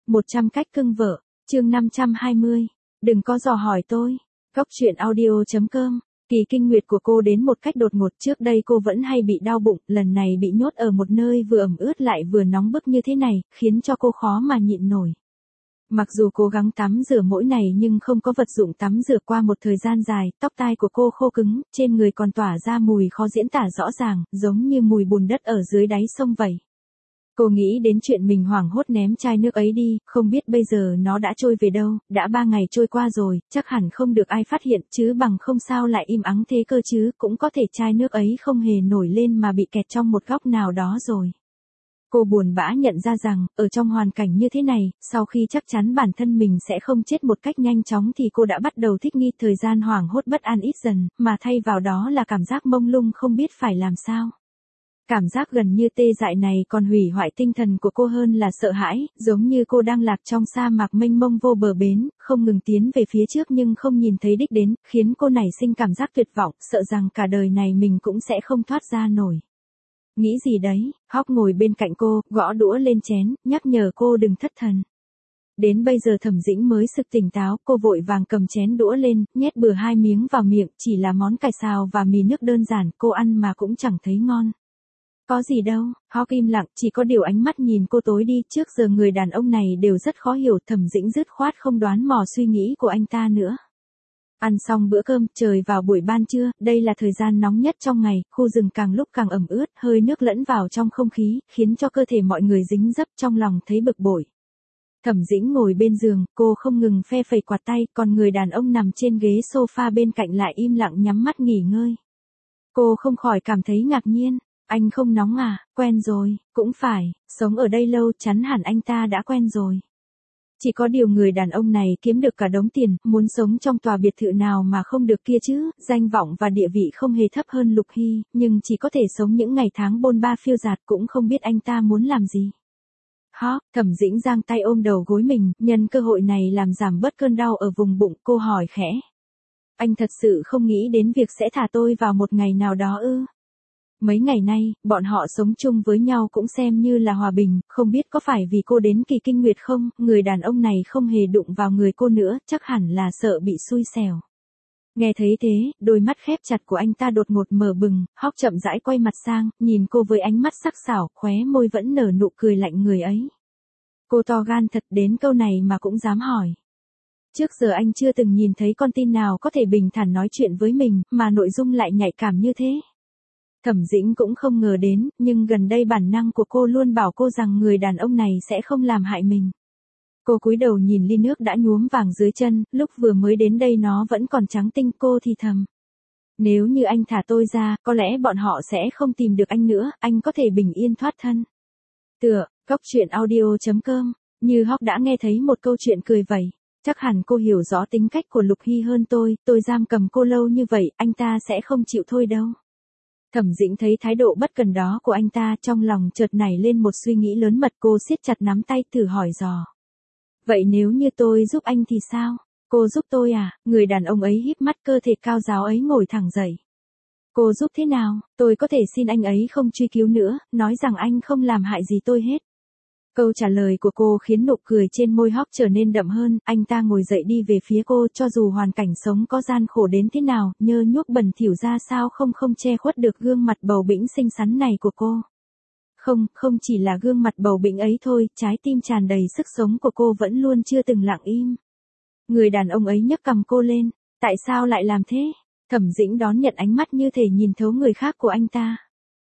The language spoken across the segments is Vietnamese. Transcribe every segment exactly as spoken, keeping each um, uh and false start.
một trăm cách cưng vợ, chương năm trăm hai mươi. Đừng có dò hỏi tôi. Góc truyện audio chấm com. Kỳ kinh nguyệt của cô đến một cách đột ngột, trước đây cô vẫn hay bị đau bụng, lần này bị nhốt ở một nơi vừa ẩm ướt lại vừa nóng bức như thế này, khiến cho cô khó mà nhịn nổi. Mặc dù cố gắng tắm rửa mỗi ngày nhưng không có vật dụng tắm rửa qua một thời gian dài, tóc tai của cô khô cứng, trên người còn tỏa ra mùi khó diễn tả rõ ràng, giống như mùi bùn đất ở dưới đáy sông vậy. Cô nghĩ đến chuyện mình hoảng hốt ném chai nước ấy đi, không biết bây giờ nó đã trôi về đâu, đã ba ngày trôi qua rồi, chắc hẳn không được ai phát hiện, chứ bằng không sao lại im ắng thế cơ chứ, cũng có thể chai nước ấy không hề nổi lên mà bị kẹt trong một góc nào đó rồi. Cô buồn bã nhận ra rằng, ở trong hoàn cảnh như thế này, sau khi chắc chắn bản thân mình sẽ không chết một cách nhanh chóng thì cô đã bắt đầu thích nghi thời gian hoảng hốt bất an ít dần, mà thay vào đó là cảm giác mông lung không biết phải làm sao. Cảm giác gần như tê dại này còn hủy hoại tinh thần của cô hơn là sợ hãi, giống như cô đang lạc trong sa mạc mênh mông vô bờ bến, không ngừng tiến về phía trước nhưng không nhìn thấy đích đến, khiến cô nảy sinh cảm giác tuyệt vọng, sợ rằng cả đời này mình cũng sẽ không thoát ra nổi. Nghĩ gì đấy, Hóc ngồi bên cạnh cô, gõ đũa lên chén, nhắc nhở cô đừng thất thần. Đến bây giờ Thẩm Dĩnh mới sực tỉnh táo, cô vội vàng cầm chén đũa lên, nhét bừa hai miếng vào miệng, chỉ là món cải xào và mì nước đơn giản, cô ăn mà cũng chẳng thấy ngon. Có gì đâu, Hóc im lặng, chỉ có điều ánh mắt nhìn cô tối đi, trước giờ người đàn ông này đều rất khó hiểu, Thẩm Dĩnh dứt khoát không đoán mò suy nghĩ của anh ta nữa. Ăn xong bữa cơm, trời vào buổi ban trưa, đây là thời gian nóng nhất trong ngày, khu rừng càng lúc càng ẩm ướt, hơi nước lẫn vào trong không khí, khiến cho cơ thể mọi người dính dấp, trong lòng thấy bực bội. Thẩm Dĩnh ngồi bên giường, cô không ngừng phe phẩy quạt tay, còn người đàn ông nằm trên ghế sofa bên cạnh lại im lặng nhắm mắt nghỉ ngơi. Cô không khỏi cảm thấy ngạc nhiên. Anh không nóng à? Quen rồi, cũng phải, sống ở đây lâu chắn hẳn anh ta đã quen rồi. Chỉ có điều người đàn ông này kiếm được cả đống tiền, muốn sống trong tòa biệt thự nào mà không được kia chứ, danh vọng và địa vị không hề thấp hơn Lục Hy, nhưng chỉ có thể sống những ngày tháng bôn ba phiêu dạt, cũng không biết anh ta muốn làm gì. Hóc, Thẩm Dĩnh giang tay ôm đầu gối mình, nhân cơ hội này làm giảm bớt cơn đau ở vùng bụng, cô hỏi khẽ. Anh thật sự không nghĩ đến việc sẽ thả tôi vào một ngày nào đó ư? Mấy ngày nay, bọn họ sống chung với nhau cũng xem như là hòa bình, không biết có phải vì cô đến kỳ kinh nguyệt không, người đàn ông này không hề đụng vào người cô nữa, chắc hẳn là sợ bị xui xẻo. Nghe thấy thế, đôi mắt khép chặt của anh ta đột ngột mở bừng, Hóc chậm rãi quay mặt sang, nhìn cô với ánh mắt sắc sảo, khóe môi vẫn nở nụ cười lạnh người ấy. Cô to gan thật, đến câu này mà cũng dám hỏi. Trước giờ anh chưa từng nhìn thấy con tin nào có thể bình thản nói chuyện với mình, mà nội dung lại nhạy cảm như thế. Thẩm Dĩnh cũng không ngờ đến, nhưng gần đây bản năng của cô luôn bảo cô rằng người đàn ông này sẽ không làm hại mình. Cô cúi đầu nhìn ly nước đã nhuốm vàng dưới chân, lúc vừa mới đến đây nó vẫn còn trắng tinh, cô thì thầm. Nếu như anh thả tôi ra, có lẽ bọn họ sẽ không tìm được anh nữa, anh có thể bình yên thoát thân. Tựa, góc truyện audio chấm com, như Hóc đã nghe thấy một câu chuyện cười vậy. Chắc hẳn cô hiểu rõ tính cách của Lục Hy hơn tôi, tôi giam cầm cô lâu như vậy, anh ta sẽ không chịu thôi đâu. Thẩm Dĩnh thấy thái độ bất cần đó của anh ta, trong lòng chợt nảy lên một suy nghĩ lớn mật, cô siết chặt nắm tay thử hỏi dò. Vậy nếu như tôi giúp anh thì sao? Cô giúp tôi à? Người đàn ông ấy híp mắt, cơ thể cao ráo ấy ngồi thẳng dậy. Cô giúp thế nào? Tôi có thể xin anh ấy không truy cứu nữa, nói rằng anh không làm hại gì tôi hết. Câu trả lời của cô khiến nụ cười trên môi Hóc trở nên đậm hơn, anh ta ngồi dậy đi về phía cô, cho dù hoàn cảnh sống có gian khổ đến thế nào, nhơ nhuốc bẩn thỉu ra sao không không che khuất được gương mặt bầu bĩnh xinh xắn này của cô. Không, không chỉ là gương mặt bầu bĩnh ấy thôi, trái tim tràn đầy sức sống của cô vẫn luôn chưa từng lặng im. Người đàn ông ấy nhấc cằm cô lên, tại sao lại làm thế? Thẩm Dĩnh đón nhận ánh mắt như thể nhìn thấu người khác của anh ta.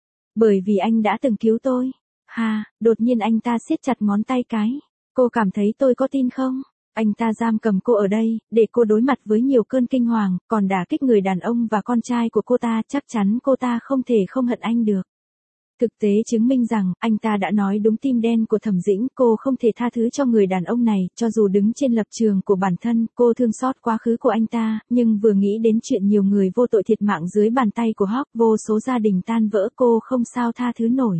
Bởi vì anh đã từng cứu tôi. Ha, đột nhiên anh ta siết chặt ngón tay cái. Cô cảm thấy tôi có tin không? Anh ta giam cầm cô ở đây, để cô đối mặt với nhiều cơn kinh hoàng, còn đả kích người đàn ông và con trai của cô ta, chắc chắn cô ta không thể không hận anh được. Thực tế chứng minh rằng, anh ta đã nói đúng tim đen của Thẩm Dĩnh, cô không thể tha thứ cho người đàn ông này, cho dù đứng trên lập trường của bản thân, cô thương xót quá khứ của anh ta, nhưng vừa nghĩ đến chuyện nhiều người vô tội thiệt mạng dưới bàn tay của Hóc, vô số gia đình tan vỡ, cô không sao tha thứ nổi.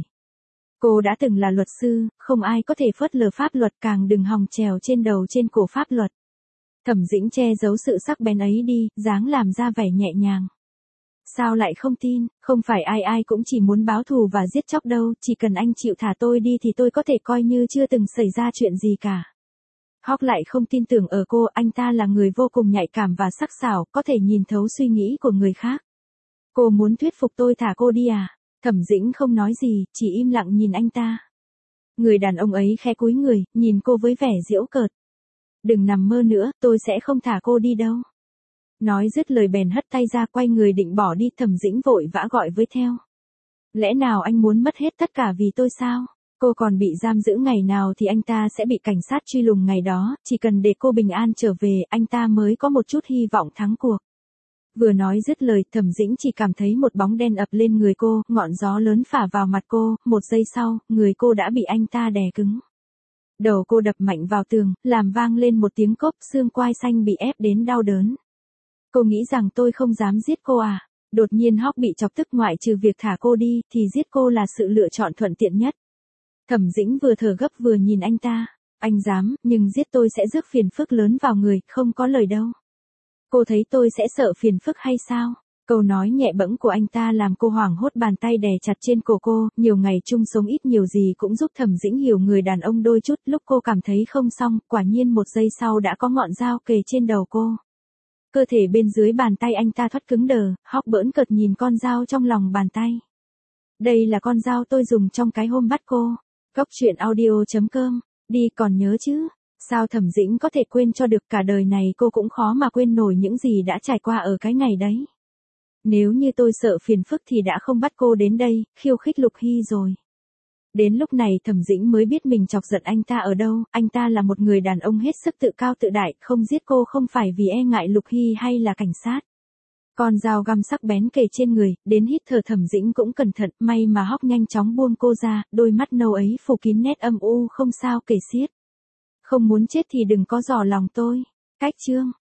Cô đã từng là luật sư, không ai có thể phớt lờ pháp luật, càng đừng hòng trèo trên đầu trên cổ pháp luật. Thẩm Dĩnh che giấu sự sắc bén ấy đi, dáng làm ra vẻ nhẹ nhàng. Sao lại không tin, không phải ai ai cũng chỉ muốn báo thù và giết chóc đâu, chỉ cần anh chịu thả tôi đi thì tôi có thể coi như chưa từng xảy ra chuyện gì cả. Hawk lại không tin tưởng ở cô, anh ta là người vô cùng nhạy cảm và sắc sảo, có thể nhìn thấu suy nghĩ của người khác. Cô muốn thuyết phục tôi thả cô đi à? Thẩm Dĩnh không nói gì, chỉ im lặng nhìn anh ta. Người đàn ông ấy khẽ cúi người, nhìn cô với vẻ giễu cợt. Đừng nằm mơ nữa, tôi sẽ không thả cô đi đâu. Nói dứt lời bèn hất tay ra quay người định bỏ đi, Thẩm Dĩnh vội vã gọi với theo. Lẽ nào anh muốn mất hết tất cả vì tôi sao? Cô còn bị giam giữ ngày nào thì anh ta sẽ bị cảnh sát truy lùng ngày đó, chỉ cần để cô bình an trở về, anh ta mới có một chút hy vọng thắng cuộc. Vừa nói dứt lời, Thẩm Dĩnh chỉ cảm thấy một bóng đen ập lên người cô, ngọn gió lớn phả vào mặt cô, một giây sau, người cô đã bị anh ta đè cứng. Đầu cô đập mạnh vào tường, làm vang lên một tiếng cốp, xương quai xanh bị ép đến đau đớn. Cô nghĩ rằng tôi không dám giết cô à? Đột nhiên Hawk bị chọc tức, ngoại trừ việc thả cô đi, thì giết cô là sự lựa chọn thuận tiện nhất. Thẩm Dĩnh vừa thở gấp vừa nhìn anh ta. Anh dám, nhưng giết tôi sẽ rước phiền phức lớn vào người, không có lời đâu. Cô thấy tôi sẽ sợ phiền phức hay sao? Câu nói nhẹ bẫng của anh ta làm cô hoảng hốt, bàn tay đè chặt trên cổ cô, nhiều ngày chung sống ít nhiều gì cũng giúp Thẩm Dĩnh hiểu người đàn ông đôi chút, lúc cô cảm thấy không xong, quả nhiên một giây sau đã có ngọn dao kề trên đầu cô. Cơ thể bên dưới bàn tay anh ta thoát cứng đờ, Hawk bỡn cợt nhìn con dao trong lòng bàn tay. Đây là con dao tôi dùng trong cái hôm bắt cô. Góc truyện audio chấm com, đi còn nhớ chứ? Sao Thẩm Dĩnh có thể quên cho được, cả đời này cô cũng khó mà quên nổi những gì đã trải qua ở cái ngày đấy. Nếu như tôi sợ phiền phức thì đã không bắt cô đến đây, khiêu khích Lục Hy rồi. Đến lúc này Thẩm Dĩnh mới biết mình chọc giận anh ta ở đâu, anh ta là một người đàn ông hết sức tự cao tự đại, không giết cô không phải vì e ngại Lục Hy hay là cảnh sát. Con dao găm sắc bén kề trên người, đến hít thở Thẩm Dĩnh cũng cẩn thận, may mà Hawk nhanh chóng buông cô ra, đôi mắt nâu ấy phủ kín nét âm u không sao kể xiết. Không muốn chết thì đừng có dò lòng tôi. Cách chương